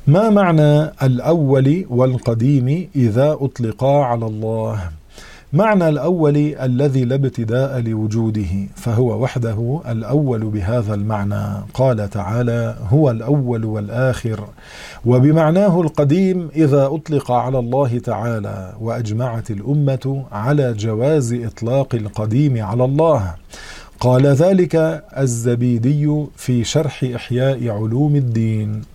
ما معنى الأول والقديم إذا أطلقا على الله؟ معنى الأول الذي لا ابتداء لوجوده، فهو وحده الأول بهذا المعنى. قال تعالى: هو الأول والآخر. وبمعناه القديم إذا أطلق على الله تعالى، وأجمعت الأمة على جواز إطلاق القديم على الله. قال ذلك الزبيدي في شرح إحياء علوم الدين.